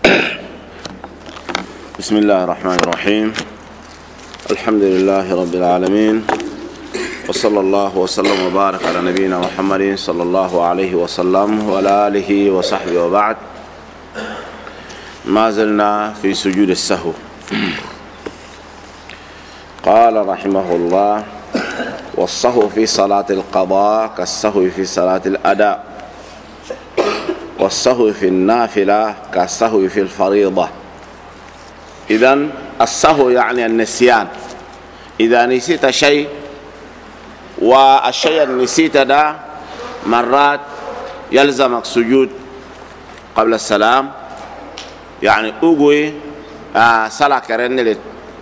بسم الله الرحمن الرحيم. الحمد لله رب العالمين، وصلى الله وسلم وبارك على نبينا محمد صلى الله عليه وسلم وعلى آله وصحبه وبعد. ما زلنا في سجود السهو. قال رحمه الله: والسهو في صلاة القضاء كالسهو في صلاة الأداء، والسهو في النافلة كالسهو في الفريضة. إذن السهو يعني النسيان. إذا نسيت شيء والشيء اللي نسيت ده مرات يلزمك سجود قبل السلام، يعني أقوي صلاة كرنة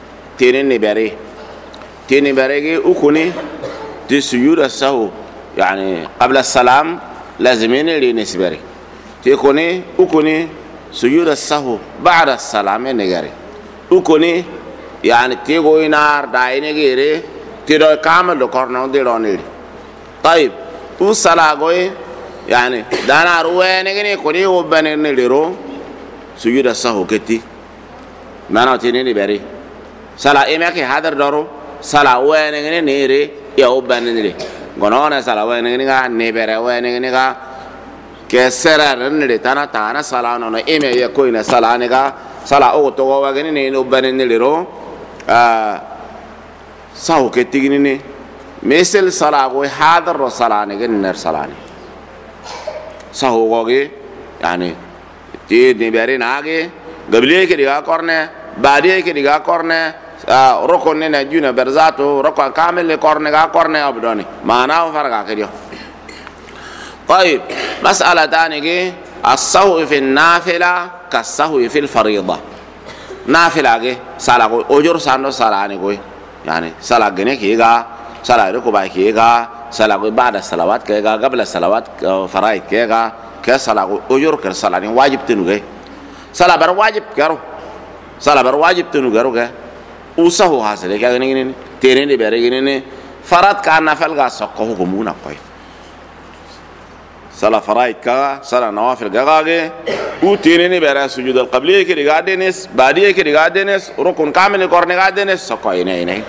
تيني بري أكوني تسجود السهو، يعني قبل السلام لازمين اللي نسبري تكوني أكوني سجود السهو بعد السلام نجاري أكوني، يعني تيجوا نار دايني غيري تيرو كامل لكورنا وديروني. طيب وصلاة قوي يعني دانا روي نجني كوني وبني ليرو سجود السهو كتي ما نوتيني بري صلاة إيه كي هذا دارو صلاة وين نجني نيري يا وبني لي غنونا صلاة وين نجني كا نيبرة وين نجني كا كسرة نجني تانا صلاة نونا إيه يكوين صلاة نجا صلاة أو تو وعجني نين وبني ليرو سهو كتي جنني مثل صلاة قوي هذا الرصلاة نجني نر صلاة سهو قوي يعني تي نيبرة ناقي قبليه كده كورنه بعديه كده كورنه ركون نجينا برزاتو ركون كامل كورنه أبداني ما أنا فرق كده. طيب مسألة تانية السهو في النافلة كالسهو في الفريضة. نافلة صلاة أجر سانو صلاة نقول يعني صلاة جنيه كيجا صلاة ركوبة كيجا صلاة بعد الصلوات كيجا قبل الصلوات فرائض كيجا كصلاة أجر كصلاة واجب تنوجي صلاة برواجب كرو صلاة برواجب تنوجرو كه وسهو حاصل كيا جنيه تيرين بيري جنيه فرض كان نافل جا سقه كمونا كوي صلاة فرائض كا صلاة نوافل كا وتيرين بيري سجود القبلية كده قادنس بعديه كده قادنس ركن كامل كورني قادنس سقه ينه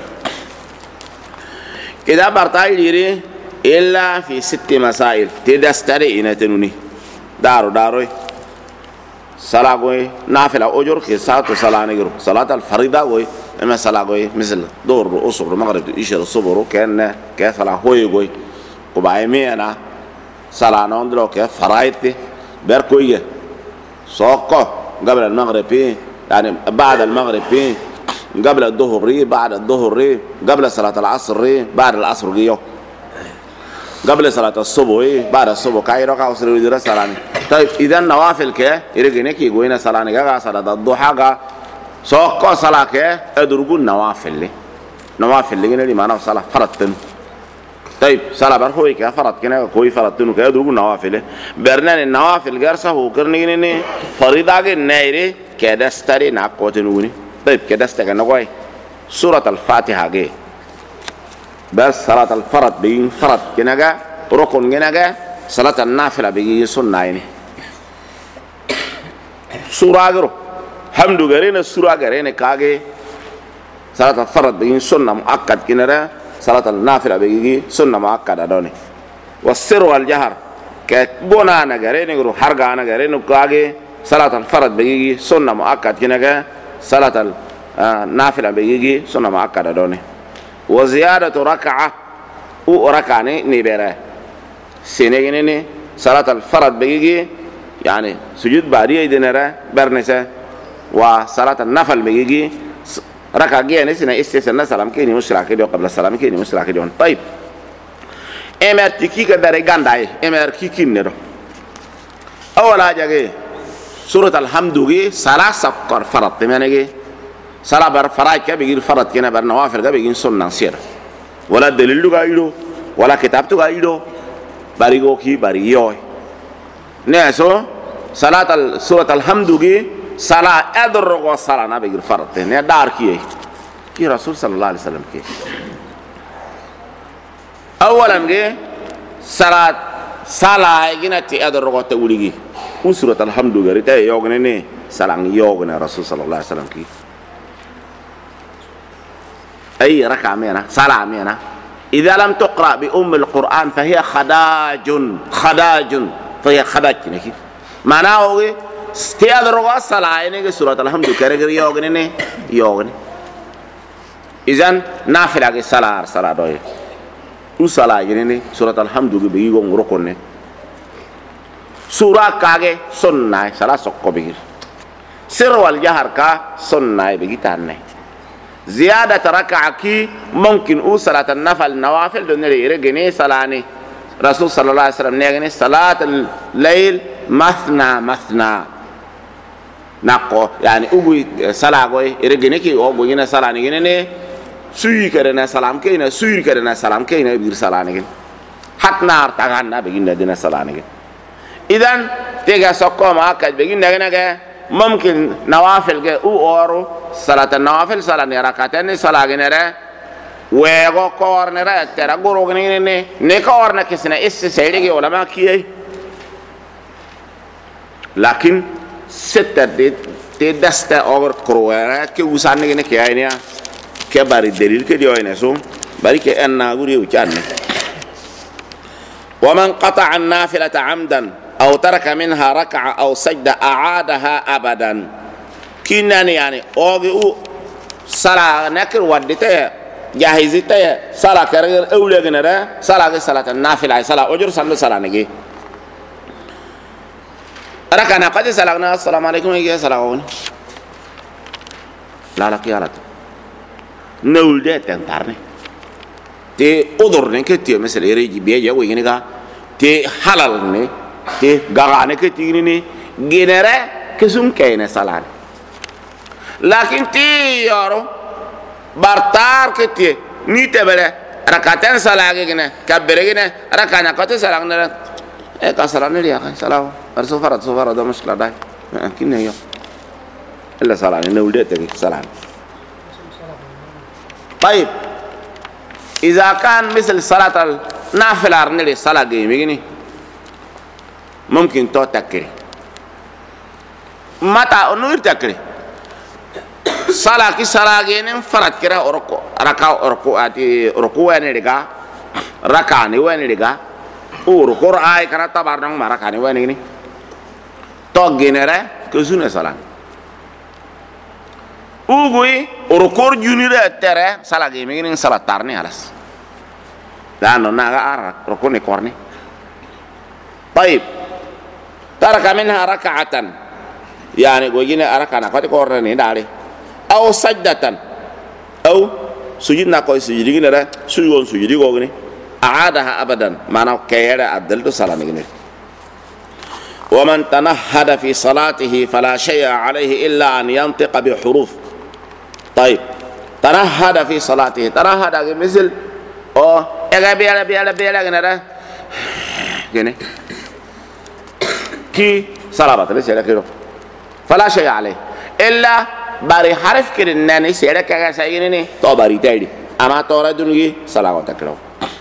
كده برتاي ليري إلا في 6 مسائل تدستري إنه تنوني دارو صلاة قوي نافلة أجر كسات صلاة نجرو صلاة الفريضة قوي إما صلاة قوي مثل دور أصبر المغرب إيشر الصبر كأن كصلاة قوي قبائمي أنا صلاة نندلو كفرايتي بركوية ساقة قبل المغرب يعني بعد المغرب قبل الظهر بعد الظهر قبل صلاة العصر بعد العصر جيو قبل صلاة الصبح بعد الصبح كايرو كاوسر ويدرا صلاة. طيب إذا النوافل كه يرجعني كي يقولنا صلاة نجا صلاة الضحى كا ساقة صلاة كه أدرجوا النوافل اللي جينا اللي معنا صلاة فرضتن. طيب صلاة برهوي كه فرض كنا كوي فرضتنو كه أدرجوا النوافل برنا النوافل جرسه هو كرني جيني فريضة النيري كده استري ناقوتنوني. طيب كده استكنا نقول سورة الفاتحة جه بس صلاة الفرض بين فرض كنجا ركن كنجا صلاة النافلة بين سنة يعني سورة غيره حمد غيرنا سورة غيرنا كاجي صلاة الفرض بين سنة مؤكد كنجا صلاة النافلة بين سنة مؤكد أدوني. والسر والجهر كبونا نغيرنا غيره حرقة نغيرنا كاجي صلاة الفرض بين سنة مؤكد كنجا صلاة النافلة بين سنة مؤكد أدوني. وزيادة ركعة وركعني نبرة سنيني صلاة الفرض بيجي يعني سجود بعديه دينرة برنسة وصلاة النفل بيجي ركعة جي نسنا استثناء سلام كيني مسلا كده قبل السلام كيني مسلا كده. طيب امر تكي كده رجعنداي امر كيكي نرو أول حاجة سورة الحمد جي صلاة سكر فرض تمانية صلاة برفراج كه بيجي فرض كنا برنوافل كه بيجي سنة سير ولا دليل لقايلو ولا كتاب تقايلو باريغو كي باريوي ناسو صلاة سورة الحمد جي صلاة أدرغو صلاة نبيجي فرض تاني دار كي رسول صلى الله عليه وسلم كي أولا جي صلاة يجينا تي أدرغو تقولي وسورة الحمد جي ريتا يوغنني salang yogna rasul sallallahu alaihi wasallam ki أي ركعة مينا صلاة مينا إذا لم تقرأ بأم القرآن فهي خداج فهي خداج نكي معناه هو تيادروا صلاة إنك سورة الحمد كرر يوغني إذن نافلة صلاة دوي وصلاة إنك سورة الحمد بيجون ركوني سورة كاغي سنة صلاة سكو بيجي سر والجهر كا سنة بيجي تاني زيادة ركعة كي ممكن صلاة النفل نوافل دون رجني صلاني رسول صلى الله عليه وسلم نيجني صلاة الليل مثنى نقو يعني أقول صلاة قوي رجني كي أقول جنا صلاة نيجني سوي كرنا سلام كينا سوي كرنا سلام كينا بير صلاة نيجن حتى نار تغنى بيجينا دينا صلاة نيجن إذن تيجا سكوا معك بيجينا نيجا ممكن نوافل كي أورو صلاة النوافل صلاة ركعتين صلاة جنرة ويغو كور نرى ترى غورو غني نكور نكسنا اس سيدي ولا ما كي لكن ستة دي دستا اور كرويرا كي وسان غني كي اينيا كبار الدليل كي ديوينا سو بارك ان غوري وچان ومن قطع النافلة عمدا او ترك منها ركعة او سجدة اعادها ابدا كيناني يعني اوغي صلاة نكر ودته جاهزته صلاة كرر أولى جنرا صلاة النافلة صلاة أجر صلاة نجي ركعنا قد صلاة السلام عليكم يجي صلاة لا كيالات نولد تنتارني تي أدور كتير مثل يريج بيجا ويجينيكا تي حلال تي غاغاني كتيرني جنرا كسم كينه صلاة لكن تي يارو bartar kete ni tebere rakaten salage gene kabere gene rakana kote salang nere ka salang nere ya salam sufara da mushkila dai kinne yo illa salang ne ulde te salang طيب اذا كان مثل صلاه النافله نري صلاه جيمي ممكن تو تكري متى نور تكري صلاة كي صلاة جينين فرات كرا أركو أتي ركوع نيرجع ركعني وين نيرجع وركوع أي كرا تبارنغ ما ركعني وين نيجي تو جينيرة كزونه صلاة وغوي ركوع جونيرة ترى صلاة جيمين صلاة تارني خلاص لأنه ناقة ركوع نكورني طيب ترك منها ركعة يعني قوينا أركنا قد كورني داري أو سجدة أو سجدنا كوي سجدي نرى سجدي كوغني أعادها أبدا معناه كيرا عدلت صلاة نجني ومن تنهد في صلاته فلا شيء عليه إلا أن ينطق بحروف طيب تنهد في صلاته تنهد مثل أو بيلا نرى جني كي صلاة ليس كيرو فلا شيء عليه إلا bari harf kirin nani sere kaga sayini ni to bari taydi ama tora dungi salawa takraw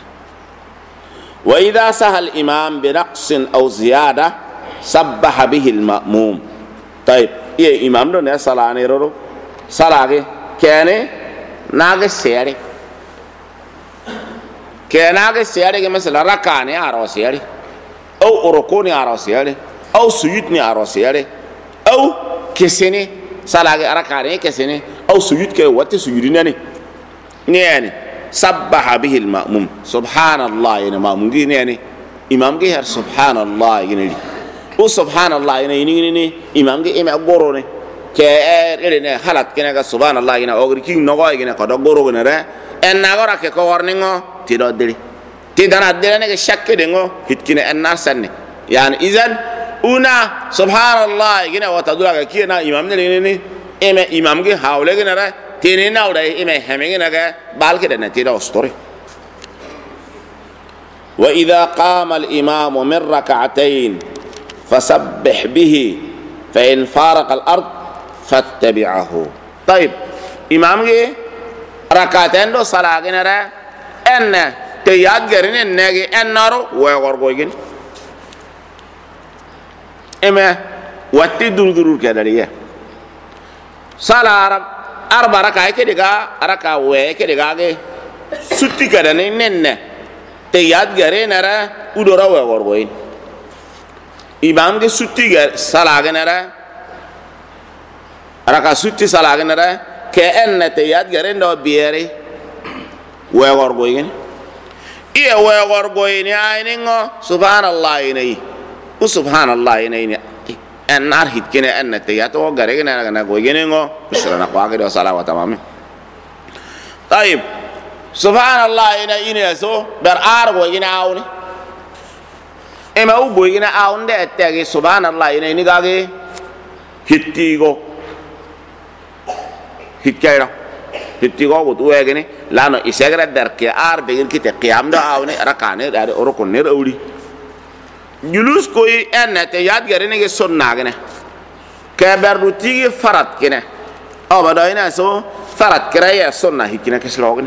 wa idha sahal imam bi naqsin aw ziyada sabbaha bihi al ma'mum طيب ye imam do ne salane roro salage kene nage sere kenage sere ke mesela rakane aro sere aw rukuni aro sere aw sujudni aro sere aw kesene salage arakane kesene aw sujud ke wati sujudinani yani sabbaha bihi al-ma'mum subhanallah ina ma'mum gi yani imam gi har subhanallah yani o subhanallah ina ni imam gi ema goro ne ke ne halat kene ga subhanallah ina ogri ki no go ina ko do goro ne re en nagora ke ko warningo ti do deli ti dana dele ne ke shakke de ngo hitkine en narsanne yani izan una subhanallah gina wata dura ga kina imam ne ne eme imam ge hawle gina ra tini na ura eme heme gina ga balke de ne tira story wa idha qama al imam min rak'atayn fasabbih bihi fa in faraqa al ard fattabi'ahu طيب imam ge rak'atayn do sala gina ra en te yad garine nege en naro wa gorgo gina eme watti dur ke daliya sala arba raka ke diga raka we ke diga ge sutti kada ne nenne te yad gare nara udora we gorgoin imam ge sutti ga sala ge nara raka sutti sala ge nara ke enne te yad gare ndo biere we gorgoin iya we gorgoin ay ningo subhanallah inai subhanallah inai en arhit kene en te ya to gare kene na go gene ngo usra na kwa gado salawat tamam طيب subhanallah ina so dar ar go gene awni e ma u go gene awnde tege subhanallah ina ni gage hittigo go to gene lano isagra dar ke ar be ki te qiyam da awni rakane dar orokon ne awli julus koy ennete yad garene ge sonna gene ke berdu tigi farat gene abada ina so farat kraya sonna hikina ke slogni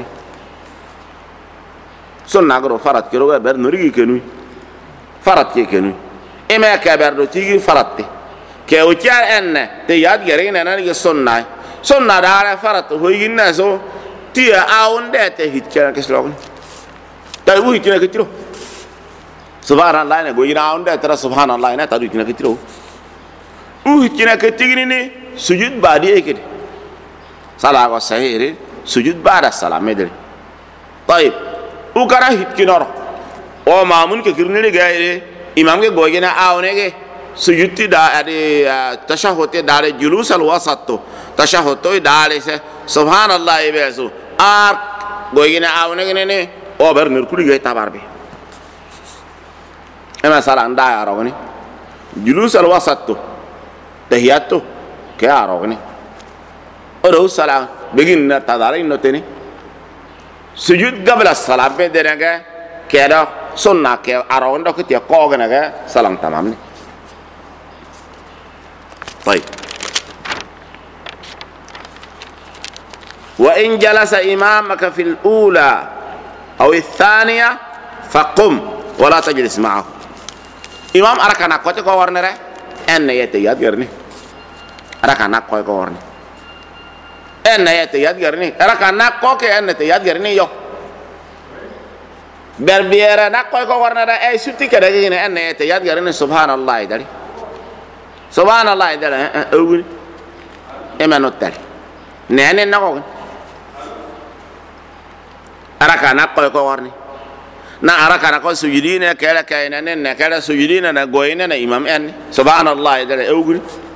sonna gro farat kero ga ber nurigi kenu farat ke kenu ema ke berdu tigi faratte ke o kya enne te yad garene na ge sonna dara farat hoyinna so tia aunde te hikina ke slogni dai bu hikina ke tiro subhanallah ne goyina onda tara subhanallah ne tadu kina kitiro kina kitigini ne sujud badi ekede sala ko sahire sujud bada salam edere tayib ukara hitkinor o mamun ke kirniri gaire imam ge goyina awne ge sujud ti da ade tashahhud dare julus al wasat tashahhud to dare se subhanallah ibesu ar goyina awne ge ne o ber nirkuli ge tabarbe ema sala nda arogni julus al wasat tahiyatu ke arogni oro sala begin na tadara innoteni sujud qabla salam be denega keda sunna ke arogndo ke ti ko ganaga salam tamam ni طيب وإن جلس إمامك في الأولى أو الثانية فقم ولا تجلس معه imam arakana ko ko warnere en yete yad garni arakana ko warni en yete yad garni arakana ko ke en te yad garni yo berbiera na ko warnere ay sutti kada gine en yete yad garni subhanallah dali awuni emano tali nene na ko arakana ko warni na arakana ko sujudina kala kayna ne kala sujudina na goyina na imam en subhanallah dare awguri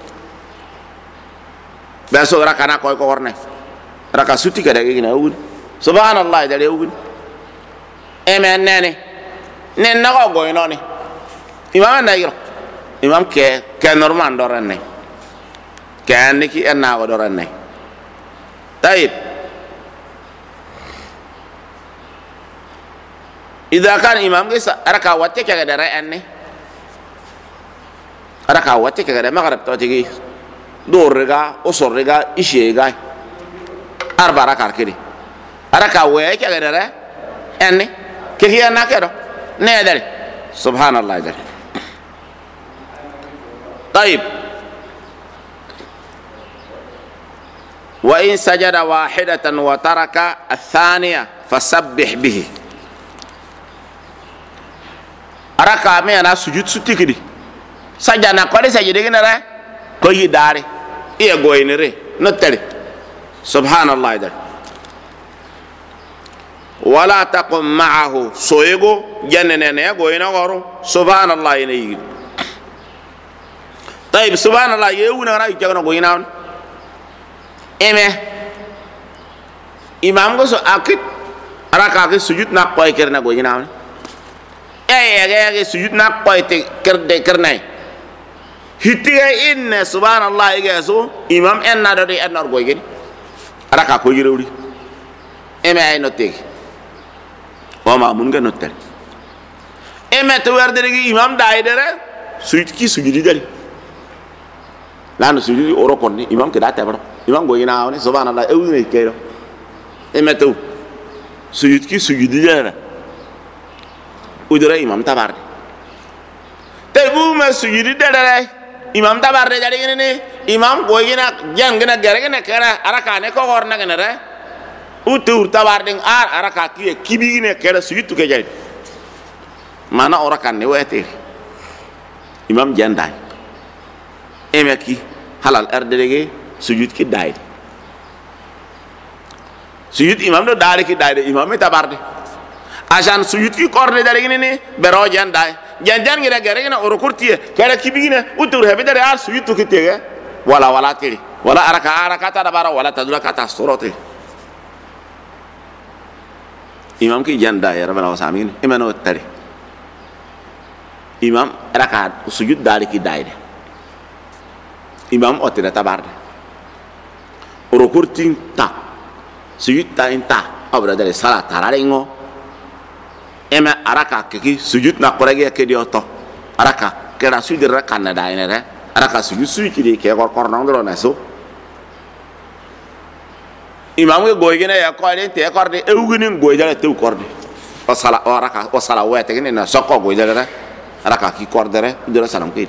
baso arakana ko warne raka sutti kada gina awguri subhanallah dare awguri emen nene nen na ko goyno ni imam na yiro imam ke normal doran ne kan ki en na ko doran ne tayib إذا كان إمام جالس أركع واتك كذا رأيني أركع واتك كذا ما قرب تواجهي دور رجع أسر رجع إشي رجع أربعة ركع كذي أركع وياك كذا رأيني كذي أنا كذا نادر سبحان الله جل طيب وإن سجد واحدة وترك الثانية فسبح به araka me ana sujud sutikidi sajana ko de sajide gina ko yidare e goynere no tele subhanallah dal wala taqum ma'ahu soyego jannene ne goyna goro subhanallah ine yi tayib subhanallah yewuna ra jagno goyna eme imam go so akit araka ke sujud na ko kerna goyna ya sujud nak poite kerde kernai hitiga inna subhanallah ya so imam en na do en nor goygen araka ko yirawri eme ay notte o ma mun ga notte eme to werde gi imam daidere sujud ki sujudi dal lanu sujudi oro konni imam ke data baro imam goyina awni subhanallah ewni kayro eme to sujud ki sujudi dal udara imam tabarde tay bu ma sujudi dere imam tabarde jadi ngene imam goyina jangina gergina kera araka ne ko gorna gena re utur tabar ding araka kibigine kera sujud ke jari mana orakan ne wete imam jandai emeki halal erdege sujud ki dai sujud imam do dare ki dai imam me tabarde asan sujud ki korne dare ni bero jandai janjan ngira gergina urukurtie kera kibigine utur hebe dare sujud to kitege wala tiri wala araka ta dabara wala tadula kata sorote imam ki janda ya rabbana wasamin imano tari imam raka sujud dari ki daide imam otira tabarde urukurtin ta sujud ta inta abra dari salat tararengo ema araka ki sujud na korege ke dioto araka kera sujud raka na daine re araka sujud ki ke kor nang do na so imam ge goygene ya ko den te korde ewginin goydale te korde wasala araka wasala wete gene na sokko goydale re araka ki kordere dura salam ke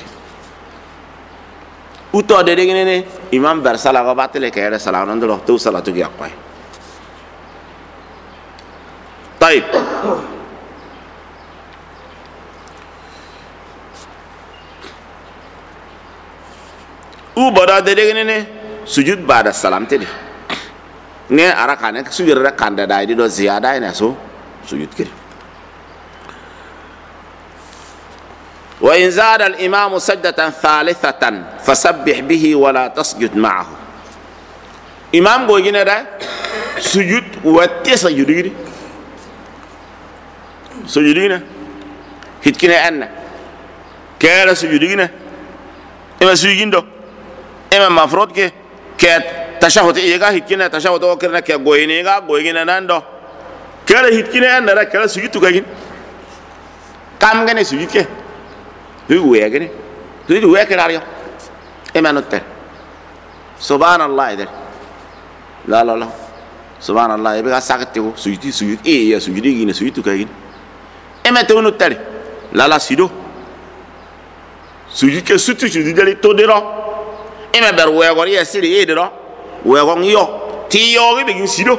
uto de gene ne imam ber sala ga batele ke re sala nan do to salatu gi akwai طيب bada de gene ne sujud ba'da salam te de ne araka ne sujud ra kanda dai do ziyada ina so sujud kiri wa in zada al imam sajdatan thalithatan fasabbih bihi wa la tasjud ma'ahu imam go gine da sujud watte sujudi sujudina hitkine anna kera sujudina ema sujudindo ema mafrod ke tashahud ega hitkine tashahud o kirna ke goyine ga goyine nando kera hitkine anna ra kera sujudu kagin kam gane sujud ke du wegene du wekera yo ema notte subhanallah eder la subhanallah ebe ga sakati ko sujud ya sujudi gine sujudu kagin ema te wono tare la sido sujud ke sutu sujud dali to dero ema ber wegor ya siri edero wegon yo ti yo be gin sido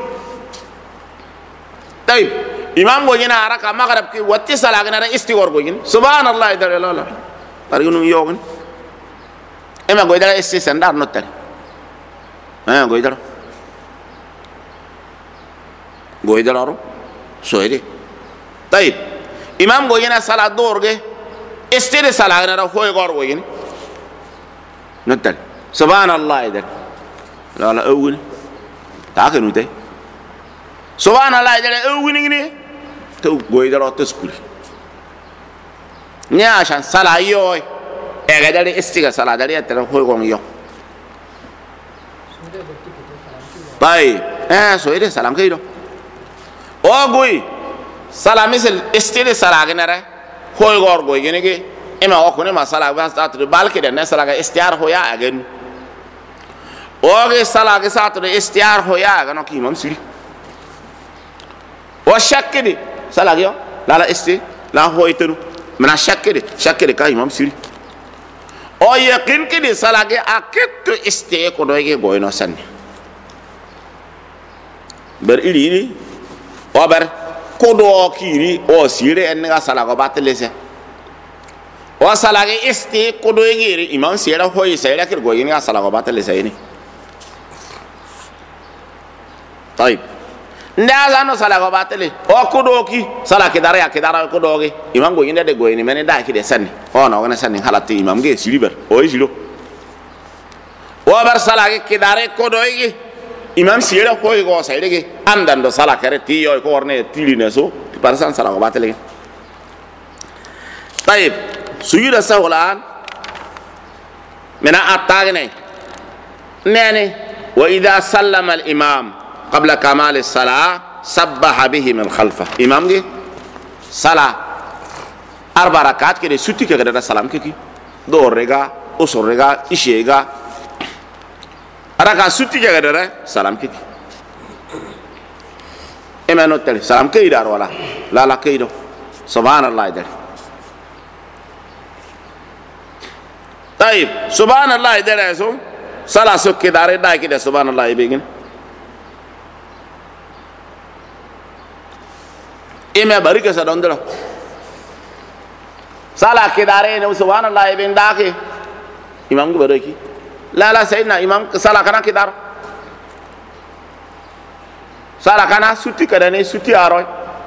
tay imam go nyina araka maghrib ki watti sala gina istigor go gin subhanallah dal la par ginu yo gin ema go dara esti sandar no tare go dara ro soede tay imam go nyina sala dorge estede sala gina hoy gor go gin no tare subhanallah dal la awul ta kanu tay subhanallah dal awul ni to goy dara to skuli nya shan sala yo e ga dal estiga sala dal ya tara hoy gon yo bay so ide salam kaydo o goy salamisel estede sala gina ra hoy gor goy gene ge ema o ko ne ma sala ba sa to balke de na sala ga istiar ho ya agen oge sala ge sa to istiar ho ya ga no ki imam siri o shakkede sala ge la isti la ho itenu mana shakkede ka imam siri o yaqin ke de sala ge aketto isti ko do ge goyno sanni ber ili o ber ko do kiri o sire en ga sala go batelese o sala ge isti ko do ge imam sira ho isira ke goyni ga sala go batelese ni طيب ndaza no sala go batele o kudoki sala ke dara kudogi imam go yinde de go ni mene da ki de sanni o no gona sanni halati imam ge siliber o jilo o bar sala ke dara kudogi imam sira ko go sayde ge andan do sala kare ti yo ko orne tiline so par san sala go batele طيب سجود السهولان من اتاغني ناني واذا سلم الامام قبل كمال الصلاة سبح به من خلفه إمام جي صلاة 4 ركعات كده سوتي كده سلام كي دور رجع أسر رجع إشي رجع ركعة سوتي كده سلام كي إمام نوتلي سلام كي دار ولا لا كي دو سبحان الله دار طيب سبحان الله دار يسوع sala sokke dare da ki de subhanallah begin ime barika sa don dolo sala ki dare ne subhanallah ben da ki imam go baraki la sayyidina imam sala kana ki dar sala kana suti kada ne suti aroy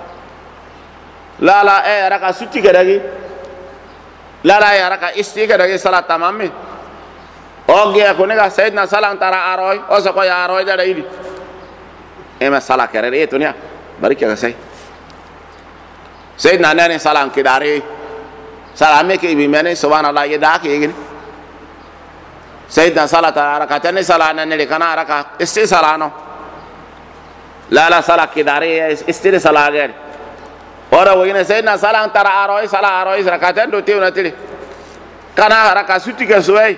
la raka suti kada gi la raka isti kada gi sala tamam me oge ko ne ga sayyidina sala antara aroy o so ko ya aroy da idi ema sala kare e to ne barika ga say sayyidina ne sala ki dare sala me ke bi mene subhanallah ye da ki gi sayyidina sala ta rakatan sala ne le kana raka isti sala no la sala ki dare isti sala ga ora wogine sayyidina sala antara aroy sala aroy rakatan do te una tele kana raka suti ga soy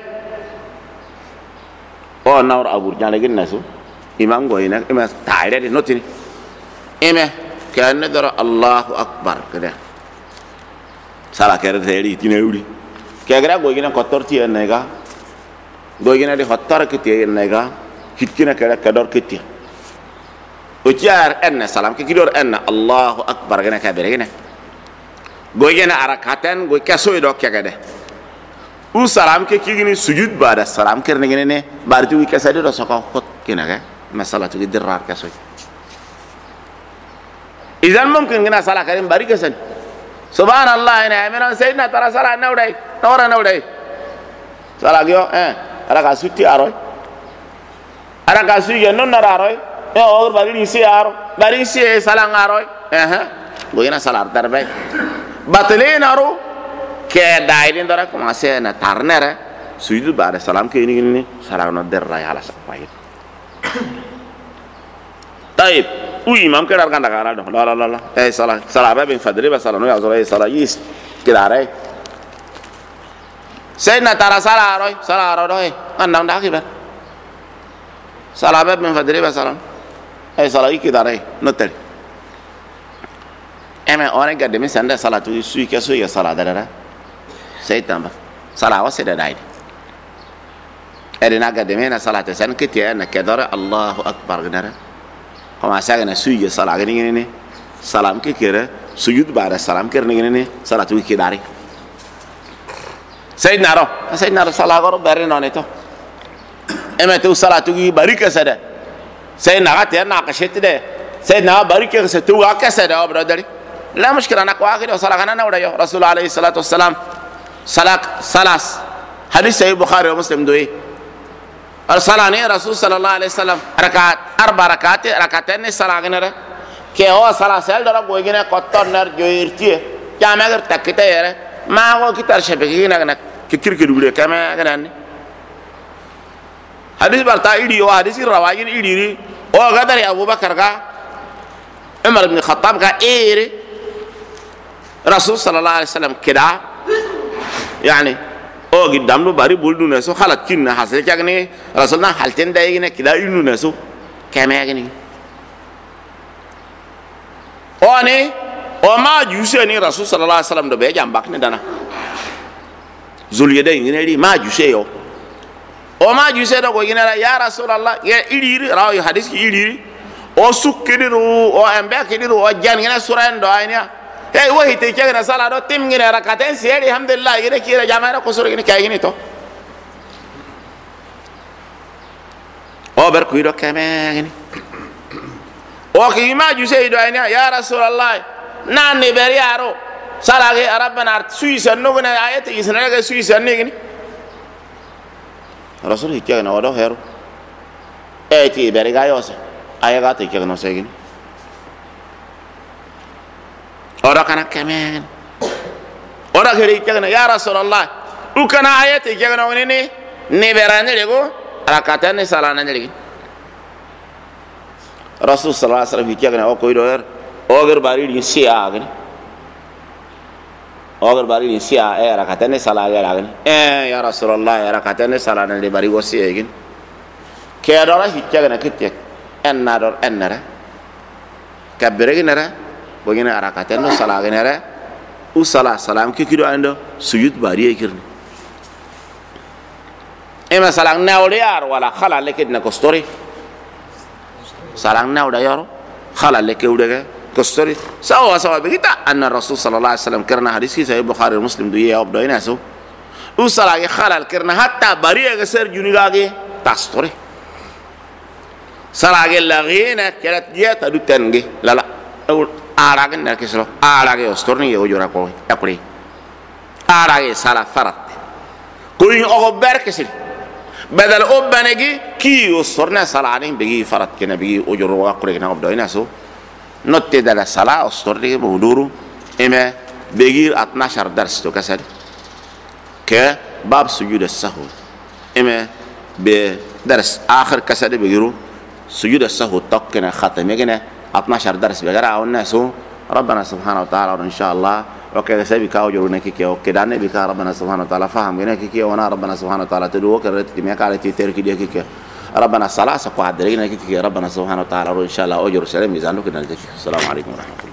o nawr abur jale gin nasu imam go ina ima taire de notini ime kan dara allahu akbar kada sala kere teri tinewri kegra go gina kotorti enega go gina di hotar kiti enega hitkina kera kador kiti ujar en salam ki kidor en allahu akbar gana kabere gana go gina arakatan go kaso do kegade u salam ke kigini sujud bada salam kerne gene ne bartu wi kasade do soko hot kinaga masalatu gidirar kaso idan mumkin gina sala karim bari kasan subhanallah ina amina sayyidina tara sala nawdai sala gyo araka sutti aroy araka suye non nararoy or bari si aro bari si sala ngaroy go gina sala darbe batlin aro ke daidin dara commencer na tarnere sujud bada salam ke ni sala no derra ala sapay طيب وي imam ke dar ganda gara do la sala ba ben fadri ba sala no ya zora sala yis kidare sayyidina tara sala ro do andang da kibar sala ba ben fadri ba sala sala yi kidare no tel eme ore gadde mi sanda sala tu sui ke sui ya sala dara sayyidina sala wa seda dai edina gadde me na sala te san kitiya na kedara allahu akbar gnara kama saga na suyi sala gani ne salam ke kere sujud bara salam kere ne salatu ki dari sayyidina ro sala goro bare no ne to emete salatu ki barika sada sayyidina gate na kashet de sayyidina barika se tu ga kasada obradari la mushkila na ko akhir sala kana na wada rasul alayhi salatu wassalam salas hadith sahih bukhari wa muslim doyi arsalani rasul sallallahu alaihi wasallam rakatain salagnara ke o sala sel dara goigina kottoner joirtie jamagar takita yere ma go kitar shebeki na kikirki dure kama ganan hadis barta idi o hadis rawajin idiri o gadari abubakar ga umar ibn khattab ga ere rasul sallallahu alaihi wasallam kida yani o gidam no bari buldu ne so khalat kinna hasel kagni rasulna halten daygne kida inu ne so kemegni oni o ma juse ni rasul sallallahu alaihi wasallam do be jambak ne dana zuliyade ngene ri ma juse yo o ma juse do go ginara ya rasulullah ya iliri rawi hadis ki iliri o sukkidiru o embe kidiru o jan ngene suran do aynya wahi te kegna sala do tim ngene rakaten seri alhamdulillah gine kira jamara ko soro gine kay gine to o ber ku do keme gine o ki ma ju sey do ayna ya rasulullah nan ne ber yaro sala ge rabbana suisa no gina ayati isna ge suisa ne gine rasul kegna wado hero ti ber ga yose ayaga te kegna se gine ora kana kemen ora gari kegna ya rasulullah ukana ayati kegna woni ne berane lego rakatan salana legi rasul sallallahu alaihi wasallam kegna o koy do o gar bari di sia agni o gar bari di sia rakatan salana agni ya rasulullah rakatan salana le bari wosi egin ke dora kegna kitte enna ennara kabere ginara bogina arakaten no sala genere u sala salam ki kido ando sujud bari ekirni إما سلام ناوليار ولا خلا لك إدنا كستوري سلام ناودا يارو خلا لك ودك كستوري سوا بكتا أن الرسول صلى الله عليه وسلم كرنا حديث في البخاري ومسلم دوية أبدا يناسو وسلاك خلا كرنا حتى بريء كسر جنيجاكي تستوري سلاك لغينا كلت جات أدو تنجي لا أول أراجن نركسلو أراجي أستورني يوجورا كوي أقولي أراجي سلا فرط كل أخبار كسر بدل أبنجي كي أستورنا سلانين بيجي فرط كنا بيجي أجورا أقولي كنا أبدا يناسو نوتي دلا سلا أستورني بودورو إما بيجي 12 درس تو كسر كباب سجود السهو إما بدرس آخر كسر بيجرو سجود السهو تقنا ختم يجنا 12 درس بيجرا والناس ربنا سبحانه وتعالى إن شاء الله وكذا سبيك أوجرنا كيكي وكذا بك ربنا سبحانه وتعالى فهم جنا كيكي وانا ربنا سبحانه وتعالى تدو كرت كمية قالت تيرك دي كيكي ربنا الصلاة سقوا عدرينا كيكي ربنا سبحانه وتعالى إن شاء الله أوجر سلام ميزانه كنا السلام عليكم ورحمة الله.